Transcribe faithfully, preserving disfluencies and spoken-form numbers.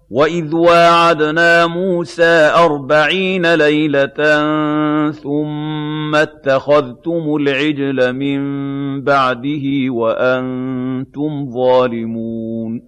وَإِذْ وَاعَدْنَا مُوسَىٰ أَرْبَعِينَ لَيْلَةً ثُمَّ اتَّخَذْتُمُ الْعِجْلَ مِن بَعْدِهِ وَأَنتُمْ ظَالِمُونَ